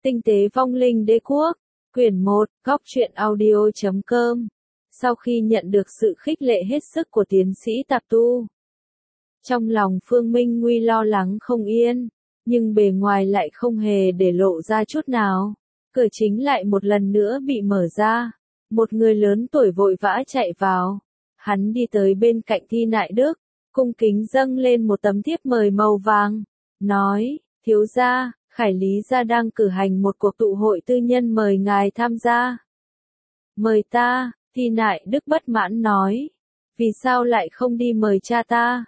Tinh tế vong linh đế quốc, quyển 1, góc truyện audio.com. Sau khi nhận được sự khích lệ hết sức của tiến sĩ Tạp Tu, trong lòng Phương Minh Nguy lo lắng không yên, nhưng bề ngoài lại không hề để lộ ra chút nào. Cửa chính lại một lần nữa bị mở ra, một người lớn tuổi vội vã chạy vào. Hắn đi tới bên cạnh Thi Nại Đức, cung kính dâng lên một tấm thiếp mời màu vàng, nói: thiếu gia, Khải Lý gia đang cử hành một cuộc tụ hội tư nhân mời ngài tham gia. Mời ta? Thi Nại Đức bất mãn nói. Vì sao lại không đi mời cha ta?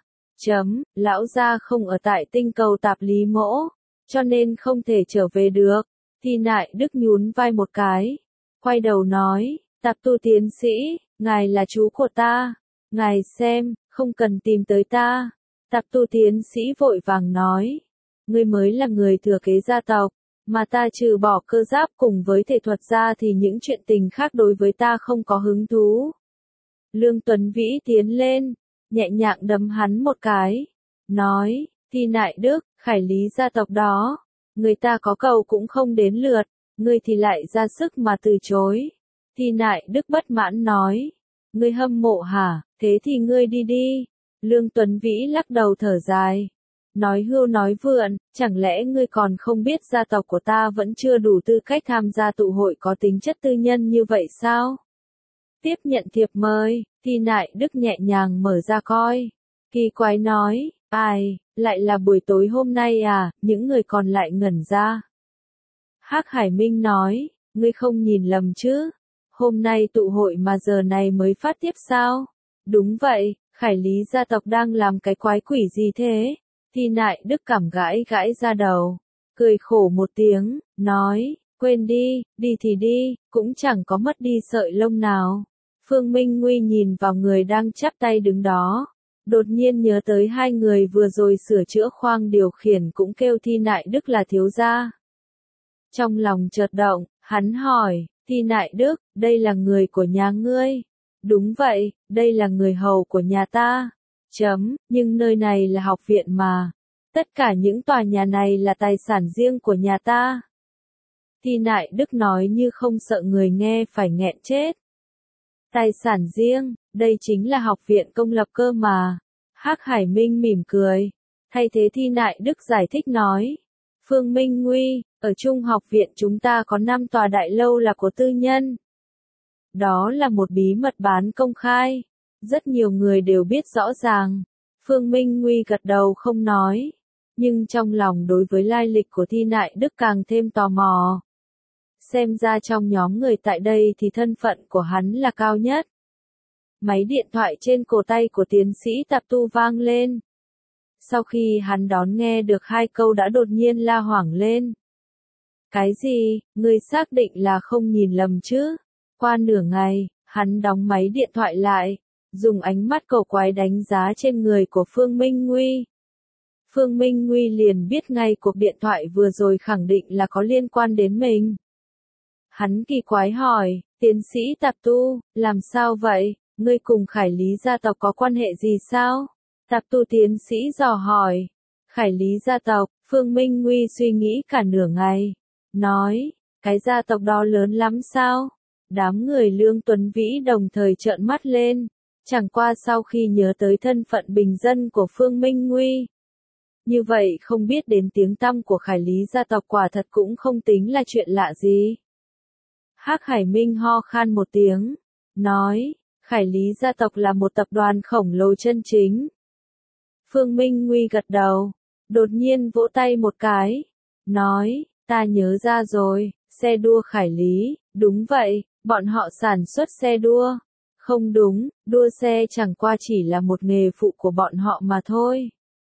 Lão gia không ở tại tinh cầu Tạp Lý Mỗ, cho nên không thể trở về được. Thi Nại Đức nhún vai một cái, quay đầu nói: Tạp Tu tiến sĩ, ngài là chú của ta, ngài xem, không cần tìm tới ta. Tạp Tu tiến sĩ vội vàng nói: ngươi mới là người thừa kế gia tộc, mà ta trừ bỏ cơ giáp cùng với thể thuật ra thì những chuyện tình khác đối với ta không có hứng thú. Lương Tuấn Vĩ tiến lên, nhẹ nhàng đấm hắn một cái, nói: Thi Nại Đức, Khải Lý gia tộc đó, người ta có cầu cũng không đến lượt, ngươi thì lại ra sức mà từ chối. Thi Nại Đức bất mãn nói: ngươi hâm mộ hả? Thế thì ngươi đi đi. Lương Tuấn Vĩ lắc đầu thở dài, nói hưu nói vượn, chẳng lẽ ngươi còn không biết gia tộc của ta vẫn chưa đủ tư cách tham gia tụ hội có tính chất tư nhân như vậy sao? Tiếp nhận thiệp mời, Thi Nại Đức nhẹ nhàng mở ra coi. Kỳ quái nói: ai, lại là buổi tối hôm nay à? Những người còn lại ngẩn ra. Hắc Hải Minh nói: ngươi không nhìn lầm chứ? Hôm nay tụ hội mà giờ này mới phát tiếp sao? Đúng vậy, Khải Lý gia tộc đang làm cái quái quỷ gì thế? Thi Nại Đức cảm gãi gãi ra đầu, cười khổ một tiếng, nói: quên đi, đi thì đi, cũng chẳng có mất đi sợi lông nào. Phương Minh Nguy nhìn vào người đang chắp tay đứng đó, đột nhiên nhớ tới hai người vừa rồi sửa chữa khoang điều khiển cũng kêu Thi Nại Đức là thiếu gia. Trong lòng chợt động, hắn hỏi: Thi Nại Đức, đây là người của nhà ngươi? Đúng vậy, đây là người hầu của nhà ta. Nhưng nơi này là học viện mà. Tất cả những tòa nhà này là tài sản riêng của nhà ta. Thi Nại Đức nói như không sợ người nghe phải nghẹn chết. Tài sản riêng, đây chính là học viện công lập cơ mà. Hắc Hải Minh mỉm cười, thay thế Thi Nại Đức giải thích nói: Phương Minh Nguy, ở Trung học viện chúng ta có 5 tòa đại lâu là của tư nhân. Đó là một bí mật bán công khai. Rất nhiều người đều biết rõ ràng. Phương Minh Nguy gật đầu không nói, nhưng trong lòng đối với lai lịch của Thi Nại Đức càng thêm tò mò. Xem ra trong nhóm người tại đây thì thân phận của hắn là cao nhất. Máy điện thoại trên cổ tay của tiến sĩ Tạp Tu vang lên. Sau khi hắn đón nghe được 2 câu đã đột nhiên la hoảng lên. Cái gì, ngươi xác định là không nhìn lầm chứ? Qua nửa ngày, hắn đóng máy điện thoại lại, dùng ánh mắt cầu quái đánh giá trên người của Phương Minh Nguy. Phương Minh Nguy liền biết ngay cuộc điện thoại vừa rồi khẳng định là có liên quan đến mình. Hắn kỳ quái hỏi: tiến sĩ Tạp Tu, làm sao vậy? Ngươi cùng Khải Lý gia tộc có quan hệ gì sao? Tạp Tu tiến sĩ dò hỏi. Khải Lý gia tộc, Phương Minh Nguy suy nghĩ cả nửa ngày, nói: cái gia tộc đó lớn lắm sao? Đám người Lương Tuấn Vĩ đồng thời trợn mắt lên, chẳng qua sau khi nhớ tới thân phận bình dân của Phương Minh Nguy. Như vậy không biết đến tiếng tăm của Khải Lý gia tộc quả thật cũng không tính là chuyện lạ gì. Hắc Hải Minh ho khan một tiếng, nói: Khải Lý gia tộc là một tập đoàn khổng lồ chân chính. Phương Minh Nguy gật đầu, đột nhiên vỗ tay một cái, nói: ta nhớ ra rồi, xe đua Khải Lý, đúng vậy, bọn họ sản xuất xe đua. Không đúng, đua xe chẳng qua chỉ là một nghề phụ của bọn họ mà thôi.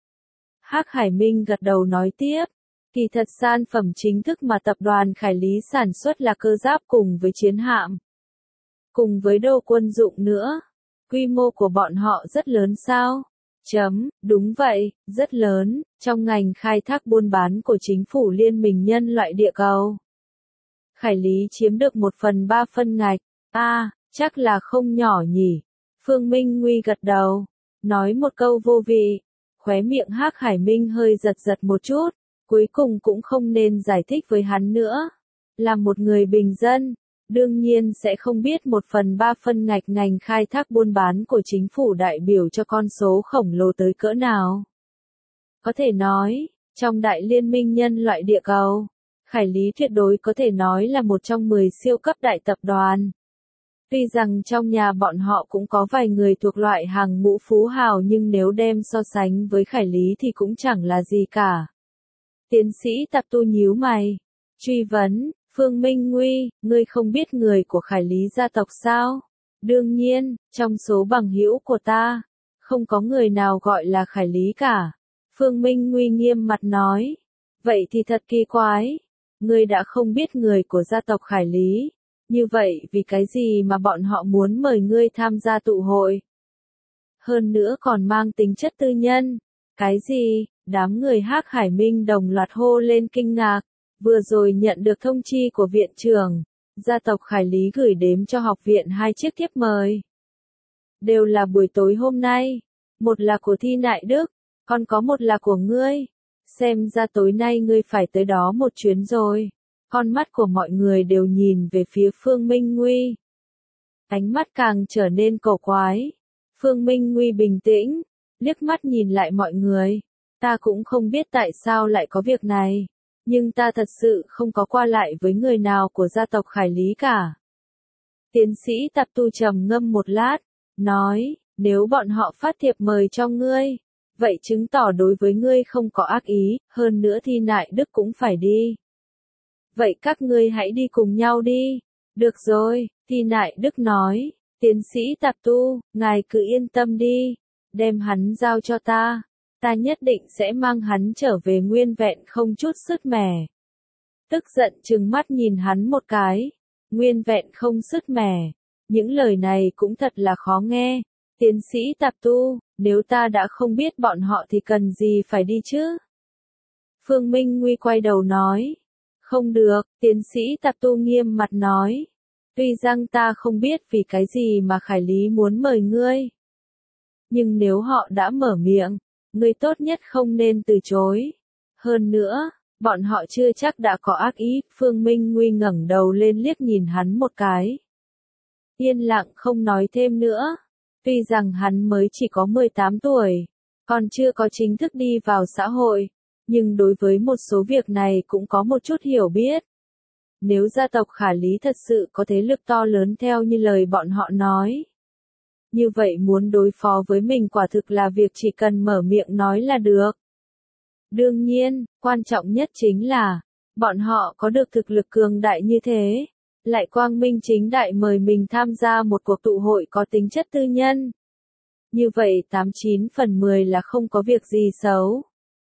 Hắc Hải Minh gật đầu nói tiếp: kỳ thật sản phẩm chính thức mà tập đoàn Khải Lý sản xuất là cơ giáp cùng với chiến hạm, cùng với đồ quân dụng nữa. Quy mô của bọn họ rất lớn sao? Đúng vậy, rất lớn, trong ngành khai thác buôn bán của chính phủ Liên minh nhân loại địa cầu. Khải Lý chiếm được 1/3 phân ngạch. Chắc là không nhỏ nhỉ. Phương Minh Nguy gật đầu, nói một câu vô vị. Khóe miệng Hắc Hải Minh hơi giật giật một chút, Cuối cùng cũng không nên giải thích với hắn nữa. Là một người bình dân, đương nhiên sẽ không biết 1/3 phân ngạch ngành khai thác buôn bán của chính phủ đại biểu cho con số khổng lồ tới cỡ nào. Có thể nói, trong đại liên minh nhân loại địa cầu, Khải Lý tuyệt đối có thể nói là một trong 10 siêu cấp đại tập đoàn. Tuy rằng trong nhà bọn họ cũng có vài người thuộc loại hàng ngũ phú hào nhưng nếu đem so sánh với Khải Lý thì cũng chẳng là gì cả. Tiến sĩ Tạp Tu nhíu mày, truy vấn, Phương Minh Nguy, ngươi không biết người của Khải Lý gia tộc sao? Đương nhiên, trong số bằng hữu của ta, không có người nào gọi là Khải Lý cả. Phương Minh Nguy nghiêm mặt nói, vậy thì thật kỳ quái, ngươi đã không biết người của gia tộc Khải Lý. Như vậy vì cái gì mà bọn họ muốn mời ngươi tham gia tụ hội? Hơn nữa còn mang tính chất tư nhân. Cái gì? Đám người Hắc Hải Minh đồng loạt hô lên kinh ngạc. Vừa rồi nhận được thông chi của viện trưởng, gia tộc Khải Lý gửi đếm cho học viện 2 chiếc thiếp mời. Đều là buổi tối hôm nay. Một là của Thi Nại Đức, còn có một là của ngươi. Xem ra tối nay ngươi phải tới đó một chuyến rồi. Con mắt của mọi người đều nhìn về phía Phương Minh Nguy. Ánh mắt càng trở nên cổ quái. Phương Minh Nguy bình tĩnh, liếc mắt nhìn lại mọi người. Ta cũng không biết tại sao lại có việc này, nhưng ta thật sự không có qua lại với người nào của gia tộc Khải Lý cả. Tiến sĩ Tạp Tu trầm ngâm một lát, nói, nếu bọn họ phát thiệp mời cho ngươi, vậy chứng tỏ đối với ngươi không có ác ý, hơn nữa Thi Nại Đức cũng phải đi. Vậy các ngươi hãy đi cùng nhau đi. Được rồi, Thi Nại Đức nói, tiến sĩ Tạp Tu, ngài cứ yên tâm đi, đem hắn giao cho ta. Ta nhất định sẽ mang hắn trở về nguyên vẹn không chút sứt mẻ. Tức giận trừng mắt nhìn hắn một cái. Nguyên vẹn không sứt mẻ. Những lời này cũng thật là khó nghe. Tiến sĩ Tạp Tu, nếu ta đã không biết bọn họ thì cần gì phải đi chứ? Phương Minh Nguy quay đầu nói. Không được, tiến sĩ Tạp Tu nghiêm mặt nói. Tuy rằng ta không biết vì cái gì mà Khải Lý muốn mời ngươi. Nhưng nếu họ đã mở miệng, ngươi tốt nhất không nên từ chối. Hơn nữa, bọn họ chưa chắc đã có ác ý. Phương Minh Nguy ngẩng đầu lên liếc nhìn hắn một cái. Yên lặng không nói thêm nữa. Tuy rằng hắn mới chỉ có 18 tuổi, còn chưa có chính thức đi vào xã hội, nhưng đối với một số việc này cũng có một chút hiểu biết. Nếu gia tộc Khả Lý thật sự có thế lực to lớn theo như lời bọn họ nói, như vậy muốn đối phó với mình quả thực là việc chỉ cần mở miệng nói là được. Đương nhiên, quan trọng nhất chính là, bọn họ có được thực lực cường đại như thế, lại quang minh chính đại mời mình tham gia một cuộc tụ hội có tính chất tư nhân. Như vậy 89/10 là không có việc gì xấu.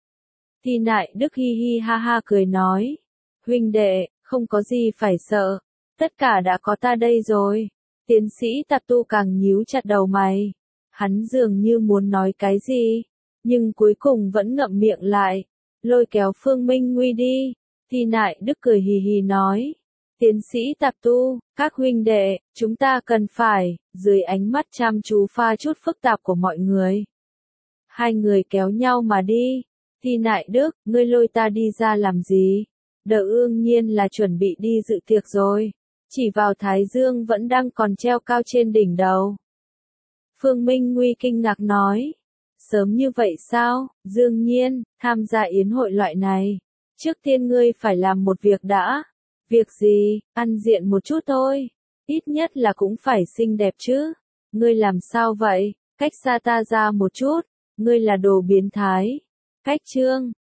Thi Nại Đức hi hi ha ha cười nói, huynh đệ, không có gì phải sợ, tất cả đã có ta đây rồi. Tiến sĩ Tạp Tu càng nhíu chặt đầu mày, hắn dường như muốn nói cái gì, nhưng cuối cùng vẫn ngậm miệng lại, lôi kéo Phương Minh Nguy đi. Thi Nại Đức cười hì hì nói, tiến sĩ Tạp Tu, các huynh đệ, chúng ta cần phải, dưới ánh mắt chăm chú pha chút phức tạp của mọi người. Hai người kéo nhau mà đi. Thi Nại Đức, ngươi lôi ta đi ra làm gì? Đờ ương nhiên là chuẩn bị đi dự tiệc rồi. Chỉ vào Thái Dương vẫn đang còn treo cao trên đỉnh đầu. Phương Minh Nguy kinh ngạc nói. Sớm như vậy sao? Đương nhiên, tham gia yến hội loại này. Trước tiên ngươi phải làm một việc đã. Việc gì? Ăn diện một chút thôi. Ít nhất là cũng phải xinh đẹp chứ. Ngươi làm sao vậy? Cách xa ta ra một chút. Ngươi là đồ biến thái. Cách Trương.